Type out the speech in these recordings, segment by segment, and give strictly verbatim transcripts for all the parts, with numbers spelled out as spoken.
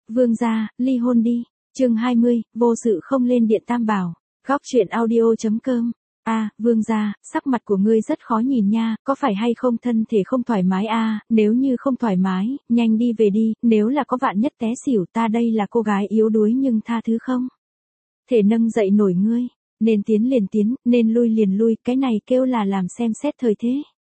Vương gia, ly hôn đi. Chương hai mươi, vô sự không lên điện tam bảo. Góc truyện audio.com. A, vương gia, sắc mặt của ngươi rất khó nhìn nha, có phải hay không thân thể không thoải mái a, nếu như không thoải mái, nhanh đi về đi, nếu là có vạn nhất té xỉu, ta đây là cô gái yếu đuối nhưng tha thứ không thể nâng dậy nổi ngươi, nên tiến liền tiến, nên lui liền lui, cái này kêu là làm xem xét thời thế.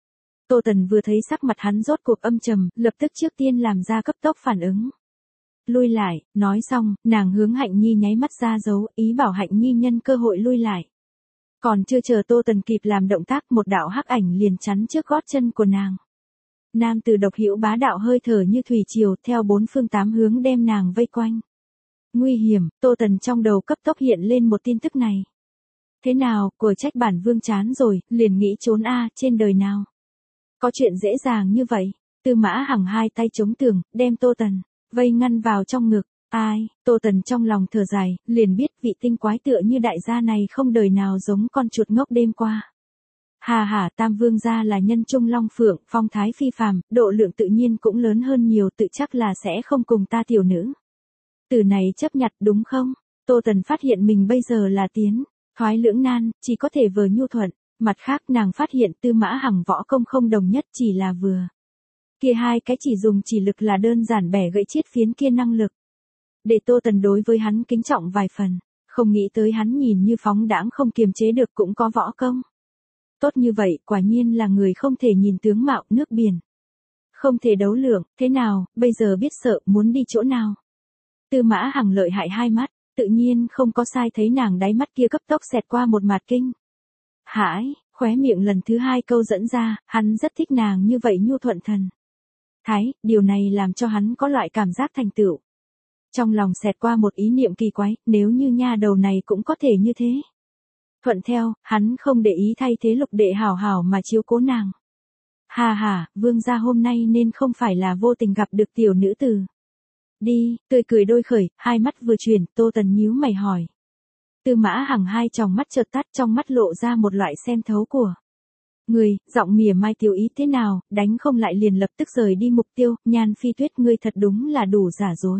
Tô Tần vừa thấy sắc mặt hắn rốt cuộc âm trầm, lập tức trước tiên làm ra cấp tốc phản ứng. Lui lại, nói xong, nàng hướng Hạnh Nhi nháy mắt ra dấu, ý bảo Hạnh Nhi nhân cơ hội lui lại. Còn chưa chờ Tô Tần kịp làm động tác, một đạo hắc ảnh liền chắn trước gót chân của nàng. Nam tử độc hữu bá đạo hơi thở như thủy triều, theo bốn phương tám hướng đem nàng vây quanh. Nguy hiểm, Tô Tần trong đầu cấp tốc hiện lên một tin tức này. Thế nào, của trách bản vương chán rồi, liền nghĩ trốn a, trên đời nào có chuyện dễ dàng như vậy. Tư Mã Hằng hai tay chống tường, đem Tô Tần vây ngăn vào trong ngực. Ai, Tô Tần trong lòng thở dài, liền biết vị tinh quái tựa như đại gia này không đời nào giống con chuột ngốc đêm qua. Hà hà, Tam vương gia là nhân trung long phượng, phong thái phi phàm, độ lượng tự nhiên cũng lớn hơn nhiều, tự chắc là sẽ không cùng ta tiểu nữ từ này chấp nhặt đúng không? Tô Tần phát hiện mình bây giờ là tiến thoái lưỡng nan, chỉ có thể vờ nhu thuận. Mặt khác nàng phát hiện Tư Mã Hằng võ công không đồng nhất, chỉ là vừa kia hai cái chỉ dùng chỉ lực là đơn giản bẻ gãy chiết phiến kia năng lực. Để Tô Tần đối với hắn kính trọng vài phần, không nghĩ tới hắn nhìn như phóng đãng không kiềm chế được cũng có võ công. Tốt như vậy, quả nhiên là người không thể nhìn tướng mạo nước biển. Không thể đấu lượng, thế nào, bây giờ biết sợ, muốn đi chỗ nào? Tư Mã Hằng lợi hại hai mắt, tự nhiên không có sai, thấy nàng đáy mắt kia cấp tốc xẹt qua một mạt kinh hãi, khóe miệng lần thứ hai câu dẫn ra, hắn rất thích nàng như vậy nhu thuận thần thái, điều này làm cho hắn có loại cảm giác thành tựu. Trong lòng xẹt qua một ý niệm kỳ quái, nếu như nha đầu này cũng có thể như thế. Thuận theo, hắn không để ý thay thế Lục đệ hảo hảo mà chiếu cố nàng. Hà hà, vương gia hôm nay nên không phải là vô tình gặp được tiểu nữ tử. Đi, tươi cười đôi khởi, hai mắt vừa chuyển, Tô Tần nhíu mày hỏi. Tư Mã Hằng hai tròng mắt chợt tắt, trong mắt lộ ra một loại xem thấu của người, giọng mỉa mai tiểu ý, thế nào, đánh không lại liền lập tức rời đi mục tiêu, Nhan Phi Tuyết ngươi thật đúng là đủ giả dối.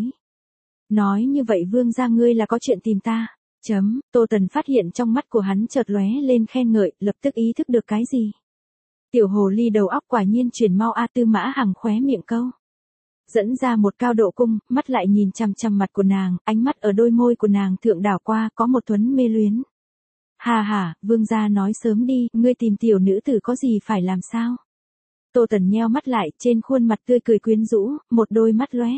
Nói như vậy vương gia ngươi là có chuyện tìm ta. Chấm, Tô Tần phát hiện trong mắt của hắn chợt lóe lên khen ngợi, lập tức ý thức được cái gì. Tiểu hồ ly đầu óc quả nhiên chuyển mau a. Tư Mã Hằng khóe miệng câu dẫn ra một cao độ cung, mắt lại nhìn chằm chằm mặt của nàng, ánh mắt ở đôi môi của nàng thượng đảo qua, có một thuấn mê luyến. Hà hà, vương gia nói sớm đi, ngươi tìm tiểu nữ tử có gì phải làm sao? Tô Tần nheo mắt lại, trên khuôn mặt tươi cười quyến rũ, một đôi mắt lóe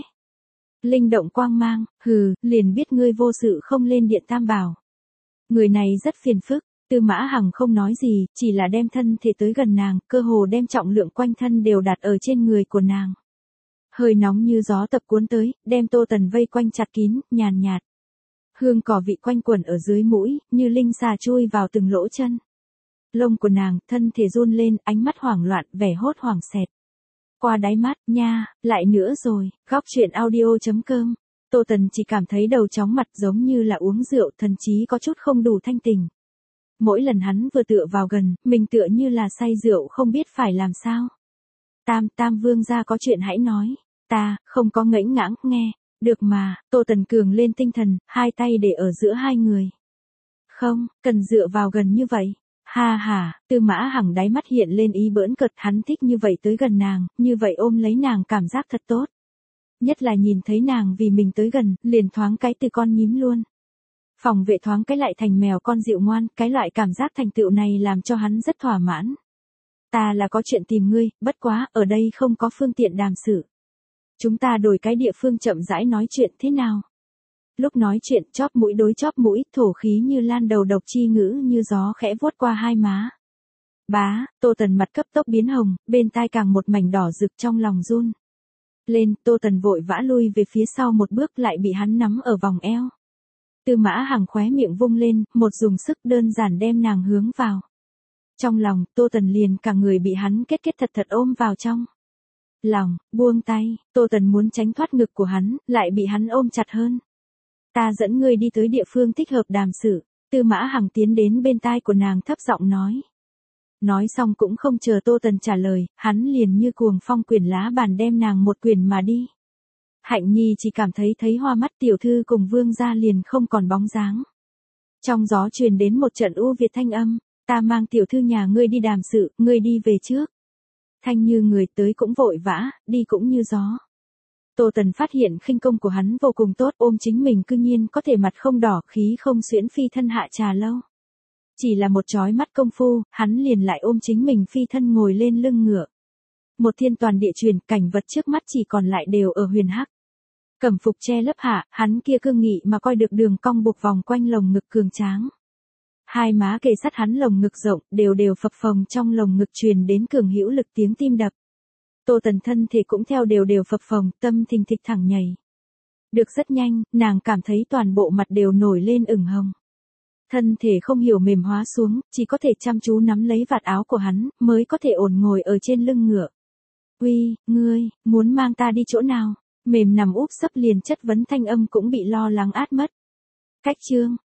linh động quang mang, hừ, liền biết ngươi vô sự không lên điện tam bảo. Người này rất phiền phức. Tư Mã Hằng không nói gì, chỉ là đem thân thể tới gần nàng, cơ hồ đem trọng lượng quanh thân đều đặt ở trên người của nàng. Hơi nóng như gió tập cuốn tới, đem Tô Tần vây quanh chặt kín, nhàn nhạt. Hương cỏ vị quanh quẩn ở dưới mũi, như linh xà chui vào từng lỗ chân lông của nàng, thân thể run lên, ánh mắt hoảng loạn, vẻ hốt hoảng xẹt qua đáy mắt, nha, lại nữa rồi. Góc truyện audio.com. Tô Tần chỉ cảm thấy đầu chóng mặt giống như là uống rượu, thần trí có chút không đủ thanh tỉnh. Mỗi lần hắn vừa tựa vào gần, mình tựa như là say rượu không biết phải làm sao. Tam, Tam vương gia có chuyện hãy nói. Ta, không có ngẫnh ngãng, nghe. Được mà, Tô Tần cường lên tinh thần, hai tay để ở giữa hai người. Không, cần dựa vào gần như vậy. Ha ha, Tư Mã Hằng đáy mắt hiện lên ý bỡn cợt, hắn thích như vậy tới gần nàng, như vậy ôm lấy nàng cảm giác thật tốt. Nhất là nhìn thấy nàng vì mình tới gần, liền thoáng cái từ con nhím luôn. Phòng vệ thoáng cái lại thành mèo con dịu ngoan, cái loại cảm giác thành tựu này làm cho hắn rất thỏa mãn. Ta là có chuyện tìm ngươi, bất quá, ở đây không có phương tiện đàm sự. Chúng ta đổi cái địa phương chậm rãi nói chuyện thế nào? Lúc nói chuyện, chóp mũi đối chóp mũi, thổ khí như lan đầu độc chi ngữ như gió khẽ vuốt qua hai má. Bá, Tô Tần mặt cấp tốc biến hồng, bên tai càng một mảnh đỏ rực, trong lòng run lên, Tô Tần vội vã lui về phía sau một bước, lại bị hắn nắm ở vòng eo. Tư Mã Hằng khóe miệng vung lên, một dùng sức đơn giản đem nàng hướng vào trong lòng, Tô Tần liền cả người bị hắn kết kết thật thật ôm vào trong lòng, buông tay, Tô Tần muốn tránh thoát ngực của hắn, lại bị hắn ôm chặt hơn. Ta dẫn ngươi đi tới địa phương thích hợp đàm sự. Tư Mã Hằng tiến đến bên tai của nàng thấp giọng nói. Nói xong cũng không chờ Tô Tần trả lời, hắn liền như cuồng phong quyển lá bàn đem nàng một quyển mà đi. Hạnh Nhi chỉ cảm thấy thấy hoa mắt, tiểu thư cùng vương gia liền không còn bóng dáng. Trong gió truyền đến một trận u việt thanh âm, ta mang tiểu thư nhà ngươi đi đàm sự, ngươi đi về trước. Thanh Như người tới cũng vội vã, đi cũng như gió. Tô Tần phát hiện khinh công của hắn vô cùng tốt, ôm chính mình cư nhiên có thể mặt không đỏ khí không xuyễn phi thân hạ trà lâu. Chỉ là một chói mắt công phu, hắn liền lại ôm chính mình phi thân ngồi lên lưng ngựa. Một thiên toàn địa truyền, cảnh vật trước mắt chỉ còn lại đều ở huyền hắc. Cẩm phục che lớp hạ, hắn kia cương nghị mà coi được đường cong buộc vòng quanh lồng ngực cường tráng. Hai má kề sát hắn lồng ngực rộng, đều đều phập phồng trong lồng ngực truyền đến cường hữu lực tiếng tim đập. Tô Tần thân thể cũng theo đều đều phập phồng, tâm thình thịch thẳng nhảy. Được rất nhanh, nàng cảm thấy toàn bộ mặt đều nổi lên ửng hồng. Thân thể không hiểu mềm hóa xuống, chỉ có thể chăm chú nắm lấy vạt áo của hắn, mới có thể ổn ngồi ở trên lưng ngựa. Uy, ngươi, muốn mang ta đi chỗ nào? Mềm nằm úp sấp liền chất vấn thanh âm cũng bị lo lắng át mất. Cách chương,